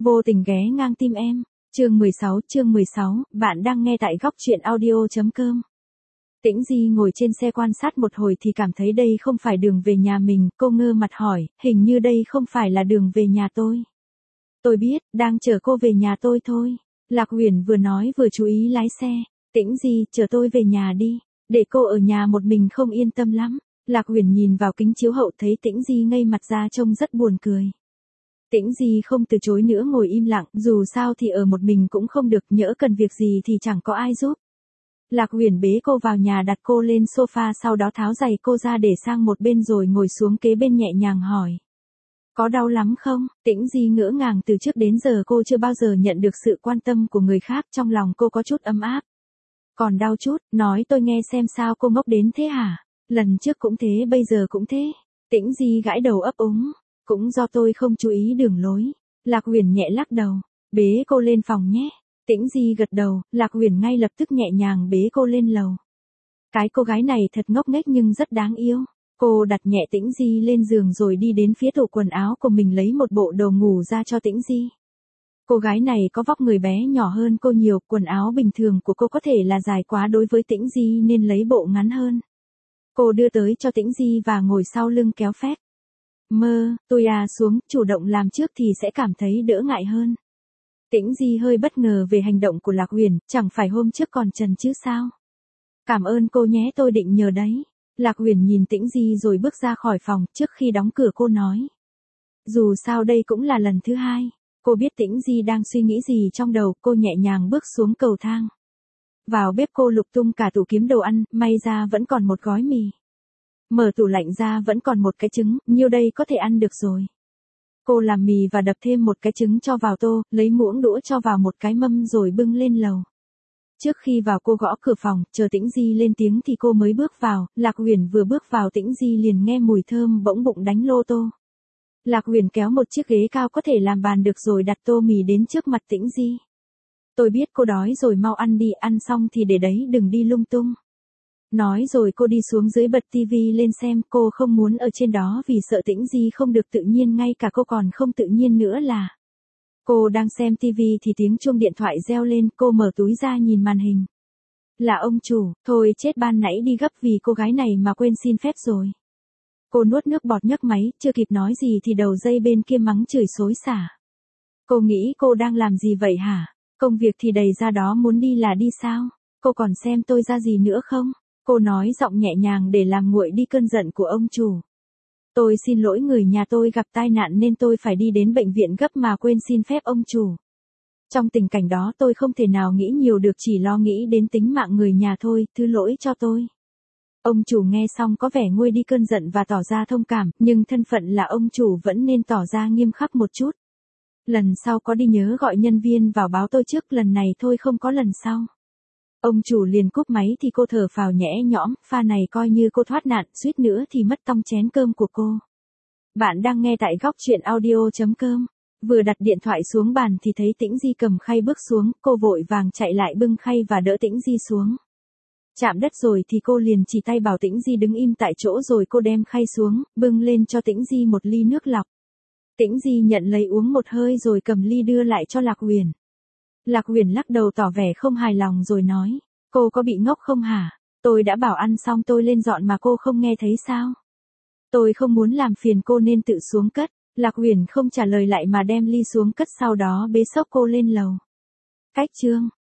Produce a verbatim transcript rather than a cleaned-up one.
Vô tình ghé ngang tim em. Chương mười sáu, chương mười sáu, bạn đang nghe tại góc truyện audio.com. Tĩnh Di ngồi trên xe quan sát một hồi thì cảm thấy đây không phải đường về nhà mình, cô ngơ mặt hỏi, hình như đây không phải là đường về nhà tôi. Tôi biết, đang chở cô về nhà tôi thôi. Lạc Huyền vừa nói vừa chú ý lái xe. Tĩnh Di, chở tôi về nhà đi, để cô ở nhà một mình không yên tâm lắm. Lạc Huyền nhìn vào kính chiếu hậu thấy Tĩnh Di ngây mặt ra trông rất buồn cười. Tĩnh Di không từ chối nữa ngồi im lặng, dù sao thì ở một mình cũng không được, nhỡ cần việc gì thì chẳng có ai giúp. Lạc Huyền bế cô vào nhà, đặt cô lên sofa, sau đó tháo giày cô ra để sang một bên rồi ngồi xuống kế bên nhẹ nhàng hỏi. Có đau lắm không? Tĩnh Di ngỡ ngàng, từ trước đến giờ cô chưa bao giờ nhận được sự quan tâm của người khác, trong lòng cô có chút ấm áp. Còn đau chút, nói tôi nghe xem. Sao cô ngốc đến thế hả? Lần trước cũng thế, bây giờ cũng thế. Tĩnh Di gãi đầu ấp úng. Cũng do tôi không chú ý đường lối. Lạc Huyền nhẹ lắc đầu. Bế cô lên phòng nhé. Tĩnh Di gật đầu, Lạc Huyền ngay lập tức nhẹ nhàng bế cô lên lầu. Cái cô gái này thật ngốc nghếch nhưng rất đáng yêu. Cô đặt nhẹ Tĩnh Di lên giường rồi đi đến phía tủ quần áo của mình lấy một bộ đồ ngủ ra cho Tĩnh Di. Cô gái này có vóc người bé nhỏ hơn cô nhiều, quần áo bình thường của cô có thể là dài quá đối với Tĩnh Di nên lấy bộ ngắn hơn. Cô đưa tới cho Tĩnh Di và ngồi sau lưng kéo phét. Mơ, tôi à xuống, chủ động làm trước thì sẽ cảm thấy đỡ ngại hơn. Tĩnh Di hơi bất ngờ về hành động của Lạc Huyền, chẳng phải hôm trước còn trần chứ sao? Cảm ơn cô nhé, tôi định nhờ đấy. Lạc Huyền nhìn Tĩnh Di rồi bước ra khỏi phòng, trước khi đóng cửa cô nói. Dù sao đây cũng là lần thứ hai. Cô biết Tĩnh Di đang suy nghĩ gì trong đầu, cô nhẹ nhàng bước xuống cầu thang. Vào bếp cô lục tung cả tủ kiếm đồ ăn, may ra vẫn còn một gói mì. Mở tủ lạnh ra vẫn còn một cái trứng, nhiêu đây có thể ăn được rồi. Cô làm mì và đập thêm một cái trứng cho vào tô, lấy muỗng đũa cho vào một cái mâm rồi bưng lên lầu. Trước khi vào cô gõ cửa phòng, chờ Tĩnh Di lên tiếng thì cô mới bước vào. Lạc Huyền vừa bước vào Tĩnh Di liền nghe mùi thơm bỗng bụng đánh lô tô. Lạc Huyền kéo một chiếc ghế cao có thể làm bàn được rồi đặt tô mì đến trước mặt Tĩnh Di. Tôi biết cô đói rồi, mau ăn đi, ăn xong thì để đấy, đừng đi lung tung. Nói rồi cô đi xuống dưới bật tivi lên xem, cô không muốn ở trên đó vì sợ Tĩnh Di không được tự nhiên, ngay cả cô còn không tự nhiên nữa là. Cô đang xem tivi thì tiếng chuông điện thoại reo lên, cô mở túi ra nhìn màn hình. Là ông chủ, thôi chết, ban nãy đi gấp vì cô gái này mà quên xin phép rồi. Cô nuốt nước bọt nhấc máy, chưa kịp nói gì thì đầu dây bên kia mắng chửi xối xả. Cô nghĩ cô đang làm gì vậy hả? Công việc thì đầy ra đó, muốn đi là đi sao? Cô còn xem tôi ra gì nữa không? Cô nói giọng nhẹ nhàng để làm nguội đi cơn giận của ông chủ. Tôi xin lỗi, người nhà tôi gặp tai nạn nên tôi phải đi đến bệnh viện gấp mà quên xin phép ông chủ. Trong tình cảnh đó tôi không thể nào nghĩ nhiều được, chỉ lo nghĩ đến tính mạng người nhà thôi, thứ lỗi cho tôi. Ông chủ nghe xong có vẻ nguôi đi cơn giận và tỏ ra thông cảm, nhưng thân phận là ông chủ vẫn nên tỏ ra nghiêm khắc một chút. Lần sau có đi nhớ gọi nhân viên vào báo tôi trước, lần này thôi không có lần sau. Ông chủ liền cúp máy thì cô thở phào nhẹ nhõm, pha này coi như cô thoát nạn, suýt nữa thì mất tong chén cơm của cô. Bạn đang nghe tại góc truyện audio.com. Vừa đặt điện thoại xuống bàn thì thấy Tĩnh Di cầm khay bước xuống, cô vội vàng chạy lại bưng khay và đỡ Tĩnh Di xuống. Chạm đất rồi thì cô liền chỉ tay bảo Tĩnh Di đứng im tại chỗ, rồi cô đem khay xuống, bưng lên cho Tĩnh Di một ly nước lọc. Tĩnh Di nhận lấy uống một hơi rồi cầm ly đưa lại cho Lạc Huyền. Lạc Huyền lắc đầu tỏ vẻ không hài lòng rồi nói, cô có bị ngốc không hả? Tôi đã bảo ăn xong tôi lên dọn mà cô không nghe thấy sao? Tôi không muốn làm phiền cô nên tự xuống cất. Lạc Huyền không trả lời lại mà đem ly xuống cất, sau đó bế xốc cô lên lầu. Cách chương